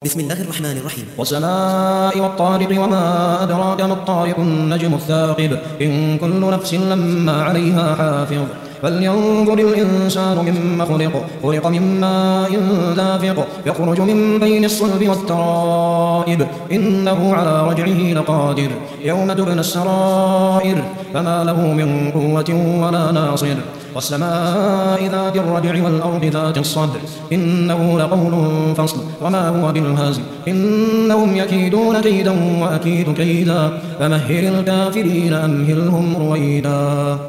بسم الله الرحمن الرحيم. والسماء والطارق وما أدراك ما الطارق النجم الثاقب إن كل نفس لما عليها حافظ فلينظر الإنسان مما خلق من ماء دافق يخرج من بين الصلب والترائب إنه على رجعه لقادر يوم تبلى السرائر فما له من قوة ولا ناصر والسماء ذات الرجع والأرض ذات الصدع إنه لقول فصل وما هو بالهزل إنهم يكيدون كيدا وأكيد كيدا فمهل الكافرين أمهلهم رويدا.